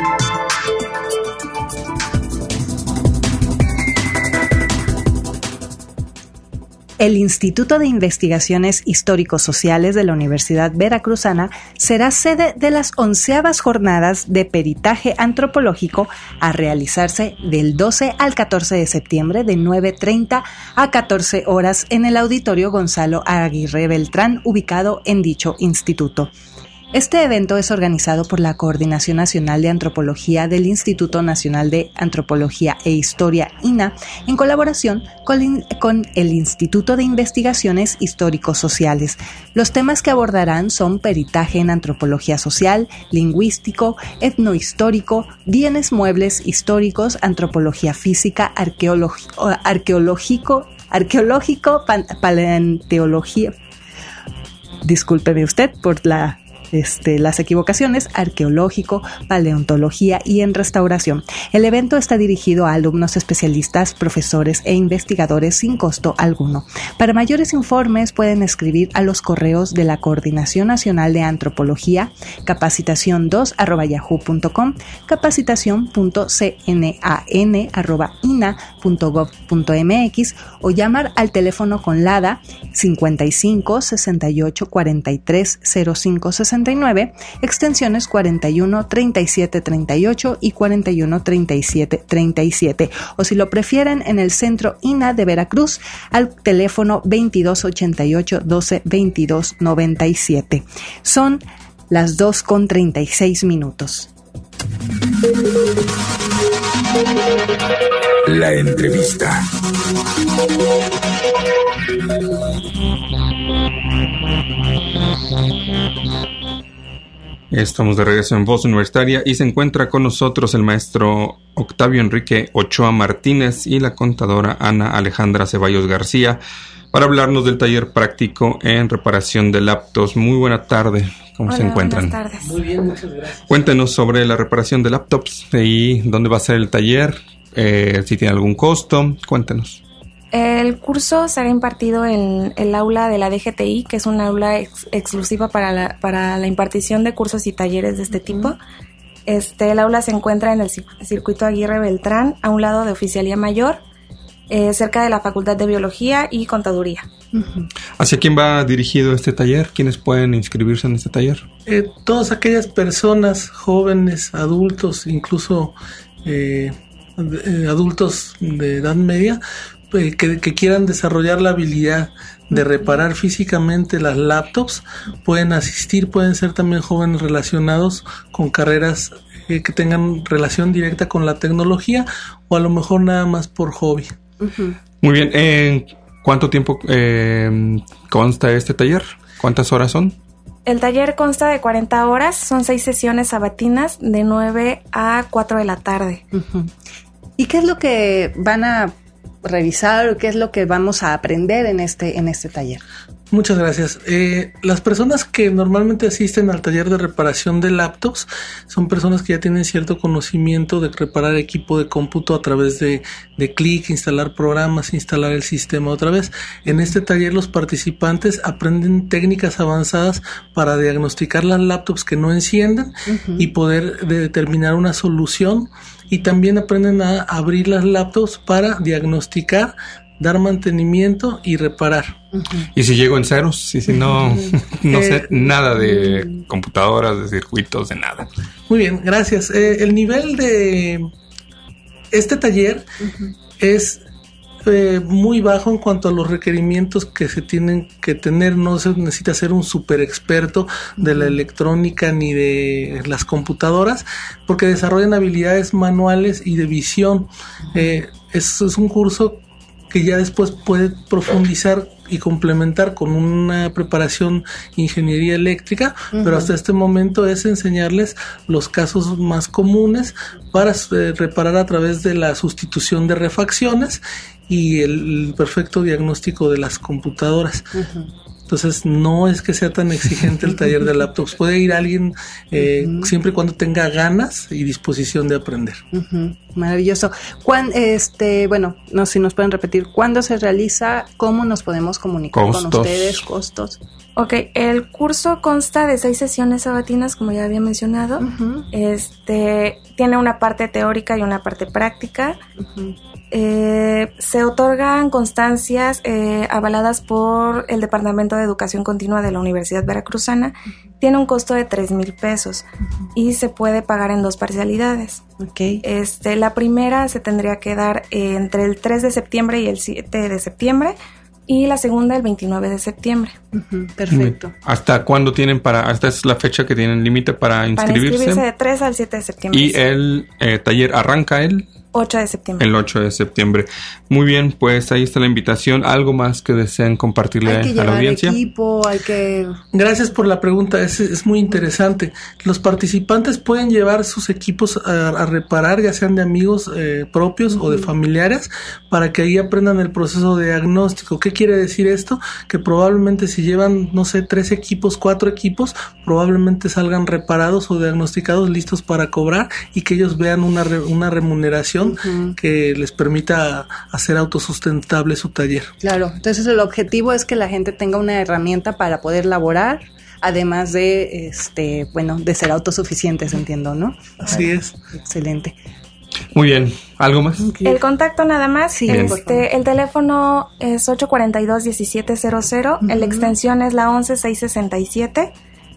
El Instituto de Investigaciones Histórico-Sociales de la Universidad Veracruzana será sede de las onceavas jornadas de peritaje antropológico a realizarse del doce al catorce de septiembre de nueve treinta a catorce horas en el Auditorio Gonzalo Aguirre Beltrán, ubicado en dicho instituto. Este evento es organizado por la Coordinación Nacional de Antropología del Instituto Nacional de Antropología e Historia, I N A, en colaboración con, con el Instituto de Investigaciones Histórico-Sociales. Los temas que abordarán son peritaje en antropología social, lingüístico, etnohistórico, bienes muebles históricos, antropología física, arqueológico, arqueológico, arqueológico pan, paleontología. Discúlpeme usted por la Este, las equivocaciones, arqueológico, paleontología y en restauración. El evento está dirigido a alumnos especialistas, profesores e investigadores sin costo alguno. Para mayores informes pueden escribir a los correos de la Coordinación Nacional de Antropología, capacitación dos arroba yahoo punto com, capacitación punto c n a n arroba i n a punto gov punto m x o llamar al teléfono con LADA cincuenta y cinco, sesenta y ocho, cuarenta y tres, cero cinco sesenta y nueve, extensiones cuarenta y uno, treinta y siete, treinta y ocho y cuarenta y uno, treinta y siete, treinta y siete, o si lo prefieren en el Centro I N A de Veracruz al teléfono veintidós ochenta y ocho, doce, veintidós noventa y siete. Son las dos con treinta y seis minutos. La entrevista. Estamos de regreso en Voz Universitaria y se encuentra con nosotros el maestro Octavio Enrique Ochoa Martínez y la contadora Ana Alejandra Ceballos García para hablarnos del taller práctico en reparación de laptops. Muy buena tarde, ¿cómo Hola, se encuentran? Buenas tardes. Muy bien, muchas gracias. Cuéntenos sobre la reparación de laptops y dónde va a ser el taller, eh, si tiene algún costo, cuéntenos. El curso será impartido en el aula de la D G T I, que es una aula ex- exclusiva para la, para la impartición de cursos y talleres de este tipo. Este, el aula se encuentra en el circuito Aguirre Beltrán, a un lado de Oficialía Mayor, eh, cerca de la Facultad de Biología y Contaduría. Uh-huh. ¿Hacia quién va dirigido este taller? ¿Quiénes pueden inscribirse en este taller? Eh, todas aquellas personas, jóvenes, adultos, incluso eh, eh, adultos de edad media, eh, que, que quieran desarrollar la habilidad de reparar físicamente las laptops, pueden asistir, pueden ser también jóvenes relacionados con carreras eh, que tengan relación directa con la tecnología, o a lo mejor nada más por hobby. Uh-huh. Muy bien, ¿en cuánto tiempo eh, consta este taller? ¿Cuántas horas son? El taller consta de cuarenta horas, son seis sesiones sabatinas de nueve a cuatro de la tarde. Uh-huh. ¿Y qué es lo que van a revisar o qué es lo que vamos a aprender en este, en este taller? Muchas gracias. Eh, las personas que normalmente asisten al taller de reparación de laptops son personas que ya tienen cierto conocimiento de reparar equipo de cómputo a través de, de clic, instalar programas, instalar el sistema otra vez. En este taller los participantes aprenden técnicas avanzadas para diagnosticar las laptops que no encienden uh-huh. y poder de determinar una solución, y también aprenden a abrir las laptops para diagnosticar, dar mantenimiento y reparar. Uh-huh. ¿Y si llego en ceros? ¿Y si no, no eh, sé nada de computadoras, de circuitos, de nada? Muy bien, gracias. Eh, el nivel de este taller uh-huh. es eh, muy bajo en cuanto a los requerimientos que se tienen que tener. No se necesita ser un super experto de la electrónica ni de las computadoras, porque desarrollan habilidades manuales y de visión. Eh, es, es un curso que ya después puede profundizar y complementar con una preparación ingeniería eléctrica, uh-huh. pero hasta este momento es enseñarles los casos más comunes para eh, reparar a través de la sustitución de refacciones y el, el perfecto diagnóstico de las computadoras. Uh-huh. Entonces no es que sea tan exigente el taller de laptops. Puede ir alguien eh, uh-huh. siempre y cuando tenga ganas y disposición de aprender. Uh-huh. Maravilloso. ¿Cuán, este, bueno, no sé si nos pueden repetir, ¿cuándo se realiza? ¿Cómo nos podemos comunicar Costos. con ustedes? ¿Costos? Ok, el curso consta de seis sesiones sabatinas, como ya había mencionado. Uh-huh. Este, tiene una parte teórica y una parte práctica. Uh-huh. Eh, se otorgan constancias eh, avaladas por el Departamento de Educación Continua de la Universidad Veracruzana. Uh-huh. Tiene un costo de tres mil pesos uh-huh. y se puede pagar en dos parcialidades. Okay. Este, la primera se tendría que dar eh, entre el tres de septiembre y el siete de septiembre. Y la segunda el veintinueve de septiembre. Uh-huh, perfecto. ¿Hasta cuándo tienen para, esta es la fecha que tienen límite para inscribirse? Para inscribirse de tres al siete de septiembre. ¿Y el eh, taller arranca el? ocho de septiembre. El ocho de septiembre. Muy bien, pues ahí está la invitación. ¿Algo más que deseen compartirle hay que a la audiencia? Equipo, hay que... Gracias por la pregunta, es, es muy interesante. Los participantes pueden llevar sus equipos a, a reparar, ya sean de amigos eh, propios uh-huh. o de familiares, para que ahí aprendan el proceso de diagnóstico. ¿Qué quiere decir esto? Que probablemente si llevan, no sé, tres equipos, cuatro equipos, probablemente salgan reparados o diagnosticados, listos para cobrar, y que ellos vean una, re, una remuneración Uh-huh. que les permita hacer autosustentable su taller. Claro, entonces el objetivo es que la gente tenga una herramienta para poder laborar, además de, este, bueno, de ser autosuficientes, entiendo, ¿no? Así Ay, es. Excelente. Muy bien, ¿algo más? El contacto nada más, sí, este, el teléfono es ocho cuatro dos, uno siete cero cero, uh-huh. la extensión es la once seiscientos sesenta y siete.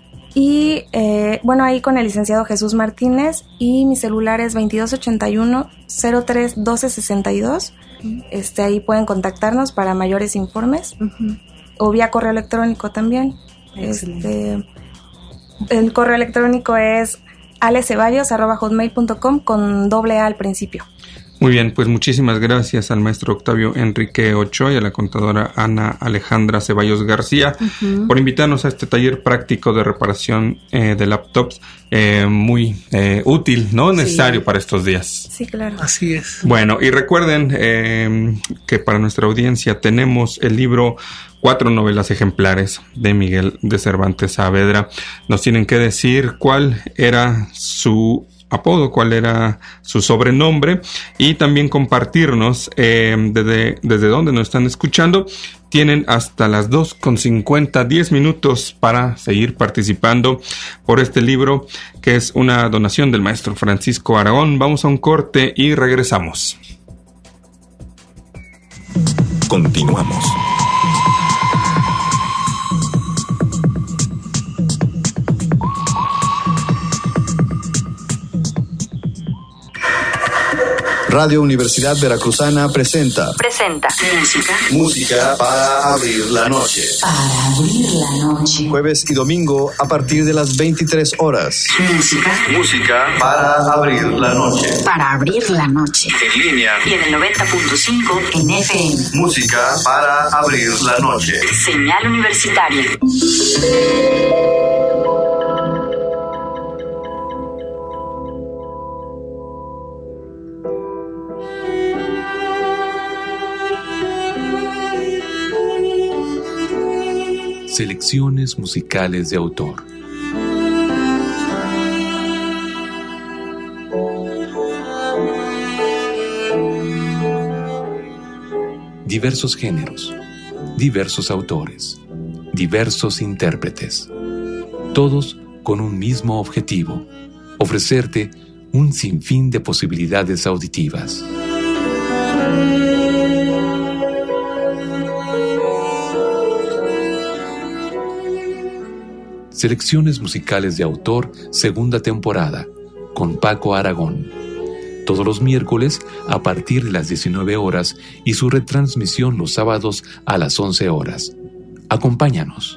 Y eh, bueno, ahí con el licenciado Jesús Martínez, y mi celular es veintidós ochenta y uno, cero tres doce sesenta y dos. Uh-huh. Este, ahí pueden contactarnos para mayores informes, uh-huh. o vía correo electrónico también. Este, el correo electrónico es aleceballos arroba hotmail punto com con doble A al principio. Muy bien, pues muchísimas gracias al maestro Octavio Enrique Ochoa y a la contadora Ana Alejandra Ceballos García uh-huh. por invitarnos a este taller práctico de reparación eh, de laptops, eh, muy eh, útil, ¿no? Sí. Necesario para estos días. Sí, claro. Así es. Bueno, y recuerden eh, que para nuestra audiencia tenemos el libro Cuatro novelas ejemplares de Miguel de Cervantes Saavedra. Nos tienen que decir cuál era su apodo, cuál era su sobrenombre, y también compartirnos eh, desde, desde dónde nos están escuchando. Tienen hasta las dos con cincuenta, diez minutos para seguir participando por este libro, que es una donación del maestro Francisco Aragón. Vamos a un corte y regresamos. Continuamos. Radio Universidad Veracruzana presenta. Presenta. Música. Música para abrir la noche. Para abrir la noche. Jueves y domingo a partir de las veintitrés horas. Música. Música para abrir la noche. Para abrir la noche. En línea. Y en el noventa punto cinco en F M. Música para abrir la noche. Señal universitaria. Selecciones musicales de autor. Diversos géneros, diversos autores, diversos intérpretes, todos con un mismo objetivo: ofrecerte un sinfín de posibilidades auditivas. Selecciones musicales de autor, segunda temporada, con Paco Aragón. Todos los miércoles a partir de las diecinueve horas y su retransmisión los sábados a las once horas. Acompáñanos.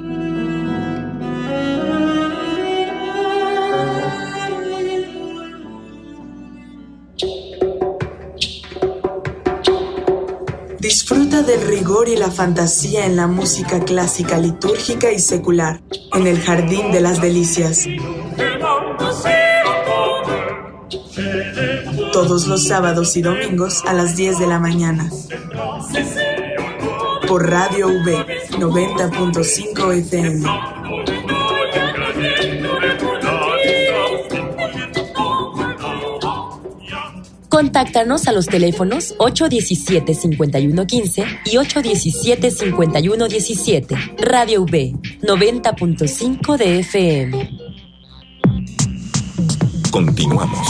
Disfruta del rigor y la fantasía en la música clásica, litúrgica y secular, en el Jardín de las Delicias. Todos los sábados y domingos a las diez de la mañana. Por Radio V noventa punto cinco F M. Contáctanos a los teléfonos ocho uno siete, cinco uno uno cinco y ocho uno siete, cinco uno uno siete. Radio V, noventa punto cinco de F M. Continuamos.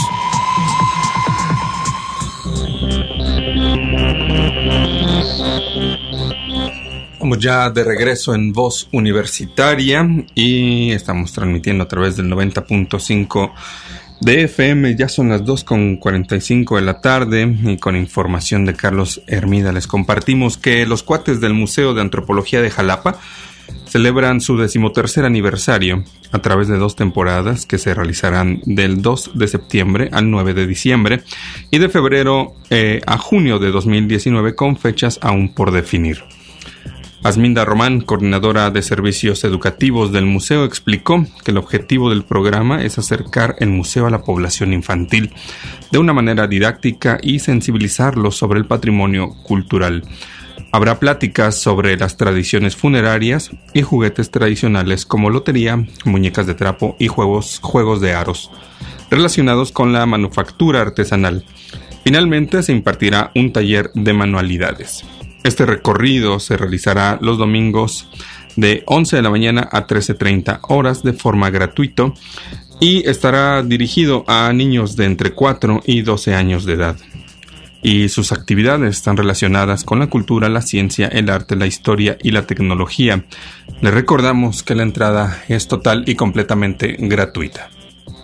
Vamos ya de regreso en Voz Universitaria y estamos transmitiendo a través del noventa punto cinco de F M. Ya son las dos con cuarenta y cinco de la tarde y con información de Carlos Hermida les compartimos que los cuates del Museo de Antropología de Jalapa celebran su decimotercer aniversario a través de dos temporadas que se realizarán del dos de septiembre al nueve de diciembre y de febrero eh, a junio de dos mil diecinueve con fechas aún por definir. Asminda Román, coordinadora de servicios educativos del museo, explicó que el objetivo del programa es acercar el museo a la población infantil de una manera didáctica y sensibilizarlos sobre el patrimonio cultural. Habrá pláticas sobre las tradiciones funerarias y juguetes tradicionales como lotería, muñecas de trapo y juegos, juegos de aros relacionados con la manufactura artesanal. Finalmente se impartirá un taller de manualidades. Este recorrido se realizará los domingos de once de la mañana a trece treinta horas de forma gratuita y estará dirigido a niños de entre cuatro y doce años de edad. Y sus actividades están relacionadas con la cultura, la ciencia, el arte, la historia y la tecnología. Les recordamos que la entrada es total y completamente gratuita.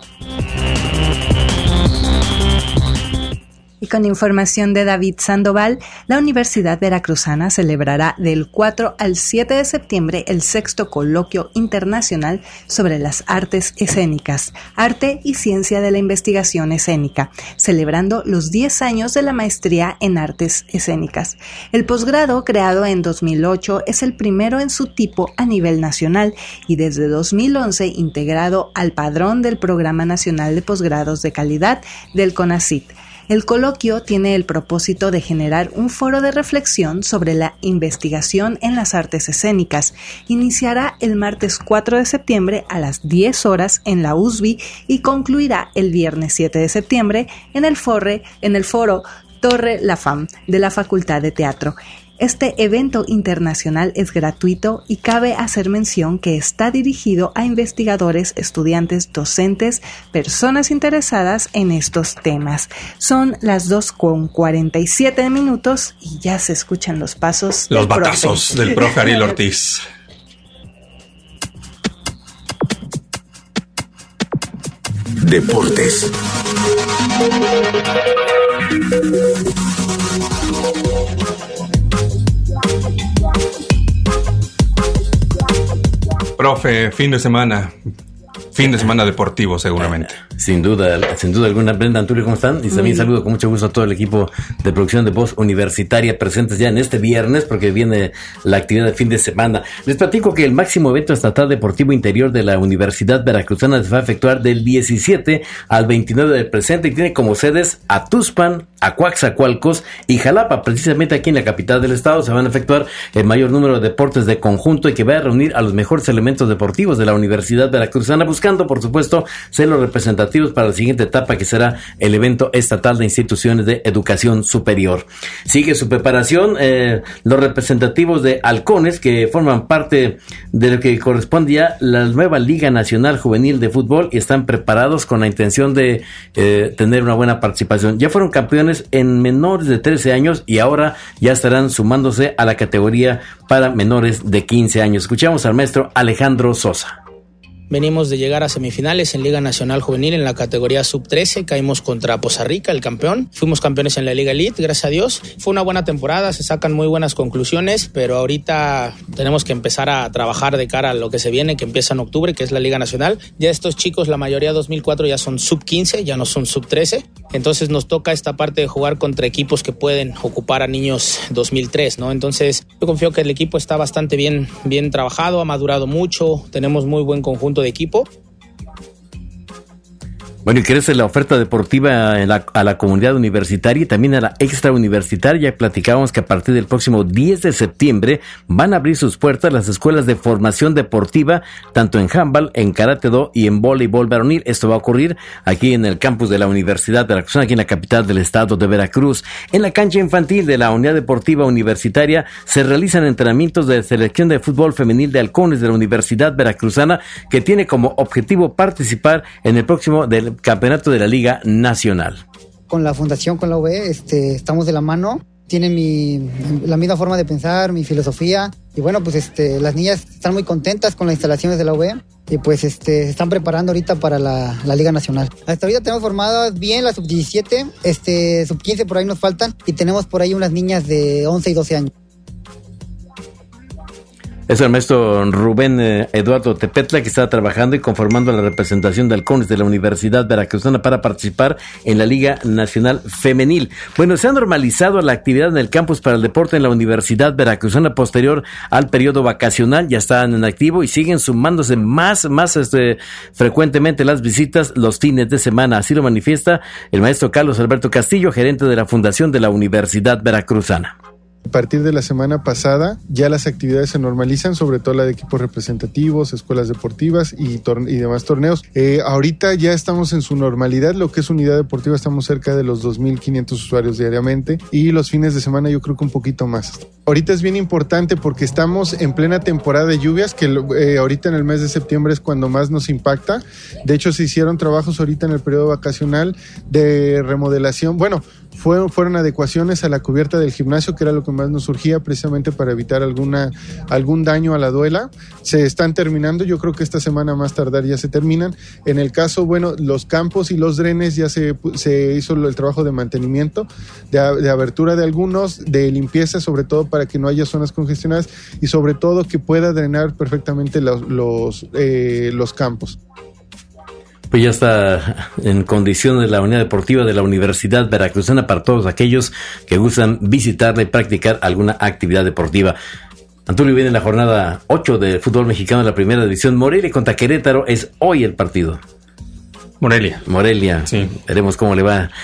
Y con información de David Sandoval, la Universidad Veracruzana celebrará del cuatro al siete de septiembre el sexto coloquio internacional sobre las artes escénicas, arte y ciencia de la investigación escénica, celebrando los diez años de la maestría en artes escénicas. El posgrado, creado en dos mil ocho, es el primero en su tipo a nivel nacional y desde dos mil once integrado al padrón del Programa Nacional de Posgrados de Calidad del CONACYT. El coloquio tiene el propósito de generar un foro de reflexión sobre la investigación en las artes escénicas. Iniciará el martes cuatro de septiembre a las diez horas en la U S B I y concluirá el viernes siete de septiembre en el, forre, en el foro Torre La Fam de la Facultad de Teatro. Este evento internacional es gratuito y cabe hacer mención que está dirigido a investigadores, estudiantes, docentes, personas interesadas en estos temas. Son las dos con cuarenta y siete minutos y ya se escuchan los pasos Los del batazos profe. del profe Ariel Ortiz. Deportes. Profe, fin de semana. Fin de semana deportivo, seguramente. Sin duda, sin duda alguna. Brenda, Antulio, ¿cómo están? Y también saludo con mucho gusto a todo el equipo de producción de Voz Universitaria presentes ya en este viernes, porque viene la actividad de fin de semana. Les platico que el máximo evento estatal deportivo interior de la Universidad Veracruzana se va a efectuar del diecisiete al veintinueve del presente y tiene como sedes a Tuxpan, a Coatzacoalcos y Jalapa. Precisamente aquí en la capital del estado se van a efectuar el mayor número de deportes de conjunto y que va a reunir a los mejores elementos deportivos de la Universidad Veracruzana, buscando, por supuesto, ser los representativos para la siguiente etapa, que será el evento estatal de instituciones de educación superior. Sigue su preparación eh, los representativos de halcones, que forman parte de lo que corresponde ya la nueva Liga Nacional Juvenil de Fútbol y están preparados con la intención de eh, tener una buena participación. Ya fueron campeones en menores de trece años y ahora ya estarán sumándose a la categoría para menores de quince años. Escuchamos al maestro Alejandro Sosa. Venimos de llegar a semifinales en Liga Nacional Juvenil en la categoría sub trece, caímos contra Poza Rica, el campeón. Fuimos campeones en la Liga Elite, gracias a Dios. Fue una buena temporada, se sacan muy buenas conclusiones, pero ahorita tenemos que empezar a trabajar de cara a lo que se viene, que empieza en octubre, que es la Liga Nacional. Ya estos chicos, la mayoría dos mil cuatro ya son sub quince, ya no son sub trece. Entonces nos toca esta parte de jugar contra equipos que pueden ocupar a niños dos mil tres, ¿no? Entonces yo confío que el equipo está bastante bien, bien trabajado, ha madurado mucho, tenemos muy buen conjunto de equipo. Bueno, y crece la oferta deportiva en la, a la comunidad universitaria y también a la extrauniversitaria. Platicábamos que a partir del próximo diez de septiembre van a abrir sus puertas las escuelas de formación deportiva, tanto en handball, en karate do y en voleibol varonil. Esto va a ocurrir aquí en el campus de la Universidad Veracruzana, aquí en la capital del estado de Veracruz. En la cancha infantil de la Unidad Deportiva Universitaria se realizan entrenamientos de selección de fútbol femenil de halcones de la Universidad Veracruzana, que tiene como objetivo participar en el próximo del campeonato de la Liga Nacional. Con la fundación, con la U B, este, estamos de la mano. Tienen mi, la misma forma de pensar, mi filosofía. Y bueno, pues este, las niñas están muy contentas con las instalaciones de la U B. Y pues este, se están preparando ahorita para la, la Liga Nacional. Hasta ahorita tenemos formadas bien la sub diecisiete, este, sub quince por ahí nos faltan. Y tenemos por ahí unas niñas de once y doce años. Es el maestro Rubén eh, Eduardo Tepetla, que está trabajando y conformando la representación de halcones de la Universidad Veracruzana para participar en la Liga Nacional Femenil. Bueno, se ha normalizado la actividad en el campus para el deporte en la Universidad Veracruzana posterior al periodo vacacional. Ya están en activo y siguen sumándose más, más este, frecuentemente las visitas los fines de semana. Así lo manifiesta el maestro Carlos Alberto Castillo, gerente de la Fundación de la Universidad Veracruzana. A partir de la semana pasada ya las actividades se normalizan, sobre todo la de equipos representativos, escuelas deportivas y, torne- y demás torneos. Eh, ahorita ya estamos en su normalidad, lo que es unidad deportiva estamos cerca de los dos mil quinientos usuarios diariamente y los fines de semana yo creo que un poquito más. Ahorita es bien importante porque estamos en plena temporada de lluvias, que eh, ahorita en el mes de septiembre es cuando más nos impacta. De hecho se hicieron trabajos ahorita en el periodo vacacional de remodelación, bueno, Fueron, fueron adecuaciones a la cubierta del gimnasio, que era lo que más nos surgía precisamente para evitar alguna, algún daño a la duela. Se están terminando, yo creo que esta semana más tardar ya se terminan. En el caso, bueno, los campos y los drenes ya se, se hizo el trabajo de mantenimiento, de, de abertura de algunos, de limpieza, sobre todo para que no haya zonas congestionadas y sobre todo que pueda drenar perfectamente los, los, eh, los campos. Pues ya está en condiciones la unidad deportiva de la Universidad Veracruzana para todos aquellos que gustan visitarla y practicar alguna actividad deportiva. Antulio, viene la jornada ocho de fútbol mexicano de la primera división. Morelia contra Querétaro es hoy el partido. Morelia. Morelia. Sí. Veremos cómo le va.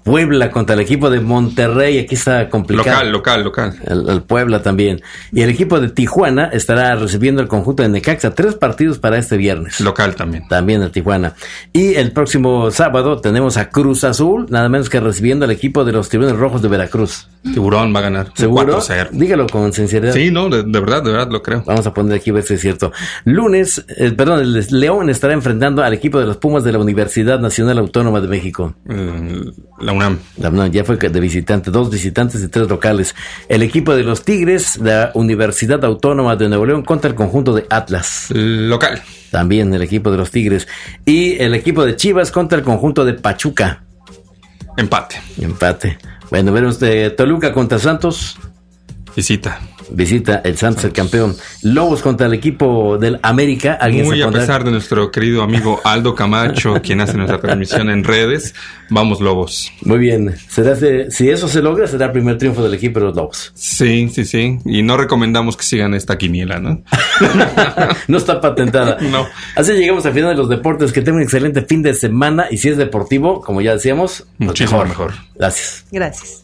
Puebla contra el equipo de Monterrey, aquí está complicado. Local, local, local. El, el Puebla también. Y el equipo de Tijuana estará recibiendo el conjunto de Necaxa. Tres partidos para este viernes. Local también. También el Tijuana. Y el próximo sábado tenemos a Cruz Azul, nada menos que recibiendo al equipo de los Tiburones Rojos de Veracruz. Tiburón va a ganar. ¿Seguro? cuatro cero. Dígalo con sinceridad. Sí, no, de, de verdad, de verdad lo creo. Vamos a poner aquí a ver si es cierto. Lunes, eh, perdón, el León estará enfrentando al equipo de los Pumas de la Universidad Nacional Autónoma de México. Uh, la UNAM. La UNAM ya fue de visitante, dos visitantes y tres locales. El equipo de los Tigres de la Universidad Autónoma de Nuevo León contra el conjunto de Atlas. Local. También el equipo de los Tigres. Y el equipo de Chivas contra el conjunto de Pachuca. Empate. Empate. Bueno, veremos de Toluca contra Santos. Visita. Visita el Santos, el campeón. Lobos contra el equipo del América. ¿Alguien Muy se a pondrá? pesar de nuestro querido amigo Aldo Camacho, quien hace nuestra transmisión en redes, vamos Lobos. Muy bien. Será de, si eso se logra, será el primer triunfo del equipo de los Lobos. Sí, sí, sí. Y no recomendamos que sigan esta quiniela, ¿no? No está patentada. No. Así llegamos al final de los deportes. Que tengan un excelente fin de semana. Y si es deportivo, como ya decíamos, muchísimo mejor. mejor. Gracias. Gracias.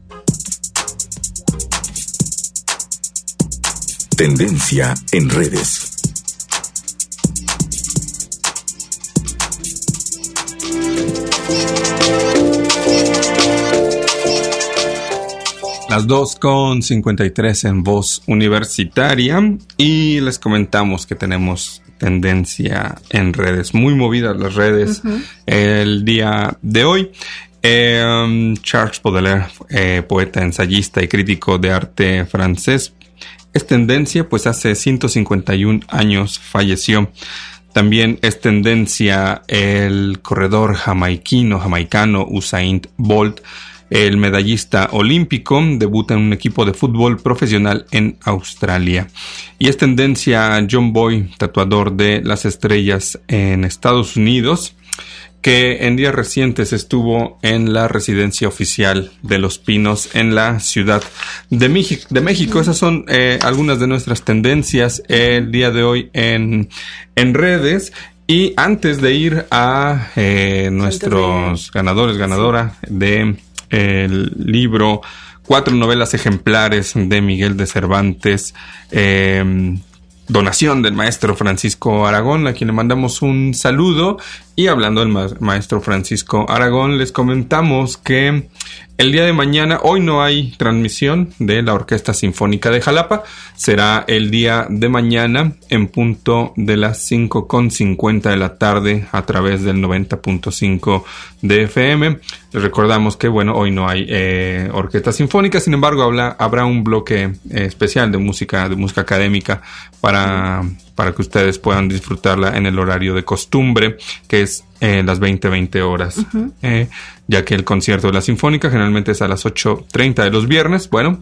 Tendencia en redes. Las dos con cincuenta y tres en Voz Universitaria y les comentamos que tenemos tendencia en redes, muy movidas las redes uh-huh. el día de hoy. Eh, um, Charles Baudelaire, eh, poeta, ensayista y crítico de arte francés, es tendencia, pues hace ciento cincuenta y un años falleció. También es tendencia el corredor jamaiquino, jamaicano Usain Bolt, el medallista olímpico, debuta en un equipo de fútbol profesional en Australia. Y es tendencia John Boy, tatuador de las estrellas en Estados Unidos, que en días recientes estuvo en la residencia oficial de Los Pinos en la Ciudad de México. De México. Esas son eh, algunas de nuestras tendencias el día de hoy en, en redes. Y antes de ir a eh, nuestros ganadores, ganadora de el libro Cuatro novelas ejemplares de Miguel de Cervantes, eh, donación del maestro Francisco Aragón, a quien le mandamos un saludo. Y hablando del ma- maestro Francisco Aragón, les comentamos que el día de mañana, hoy no hay transmisión de la Orquesta Sinfónica de Jalapa, será el día de mañana en punto de las cinco con cincuenta de la tarde a través del noventa punto cinco de F M. Les recordamos que, bueno, hoy no hay eh, Orquesta Sinfónica, sin embargo habla, habrá un bloque eh, especial de música, de música académica para, para que ustedes puedan disfrutarla en el horario de costumbre, que es eh, las veinte, veinte horas, uh-huh. eh, ya que el concierto de la Sinfónica generalmente es a las ocho treinta de los viernes. Bueno,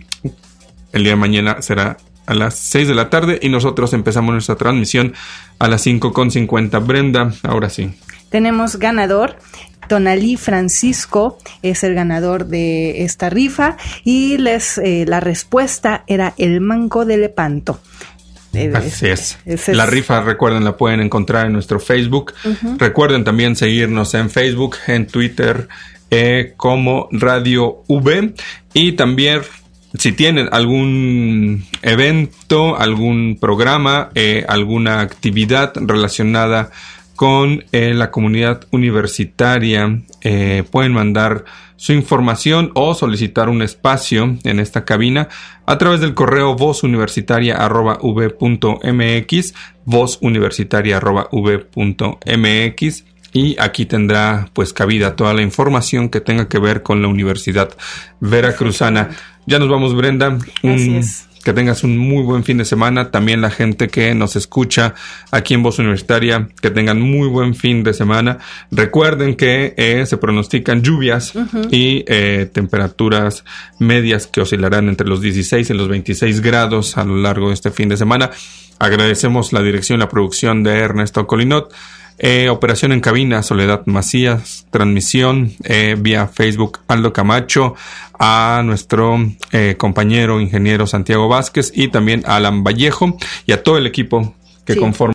el día de mañana será a las seis de la tarde y nosotros empezamos nuestra transmisión a las cinco con cincuenta. Brenda, ahora sí. Tenemos ganador. Tonalí Francisco es el ganador de esta rifa y les eh, la respuesta era el manco de Lepanto. Así es. Ese la es. rifa, recuerden, la pueden encontrar en nuestro Facebook. Uh-huh. Recuerden también seguirnos en Facebook, en Twitter eh, como Radio V. Y también, si tienen algún evento, algún programa, eh, alguna actividad relacionada con eh, la comunidad universitaria, eh, pueden mandar su información o solicitar un espacio en esta cabina a través del correo vozuniversitaria arroba v punto m x, vozuniversitaria arroba v punto m x, y aquí tendrá pues cabida toda la información que tenga que ver con la Universidad Veracruzana. Ya nos vamos, Brenda. Un, Así es. Que tengas un muy buen fin de semana. También la gente que nos escucha aquí en Voz Universitaria, que tengan muy buen fin de semana. Recuerden que eh, se pronostican lluvias uh-huh. y eh, temperaturas medias que oscilarán entre los dieciséis y los veintiséis grados a lo largo de este fin de semana. Agradecemos la dirección y la producción de Ernesto Colinot. Eh, operación en cabina, Soledad Macías. Transmisión eh, vía Facebook, Aldo Camacho. A nuestro eh, compañero ingeniero Santiago Vázquez y también a Alan Vallejo y a todo el equipo que sí. conforma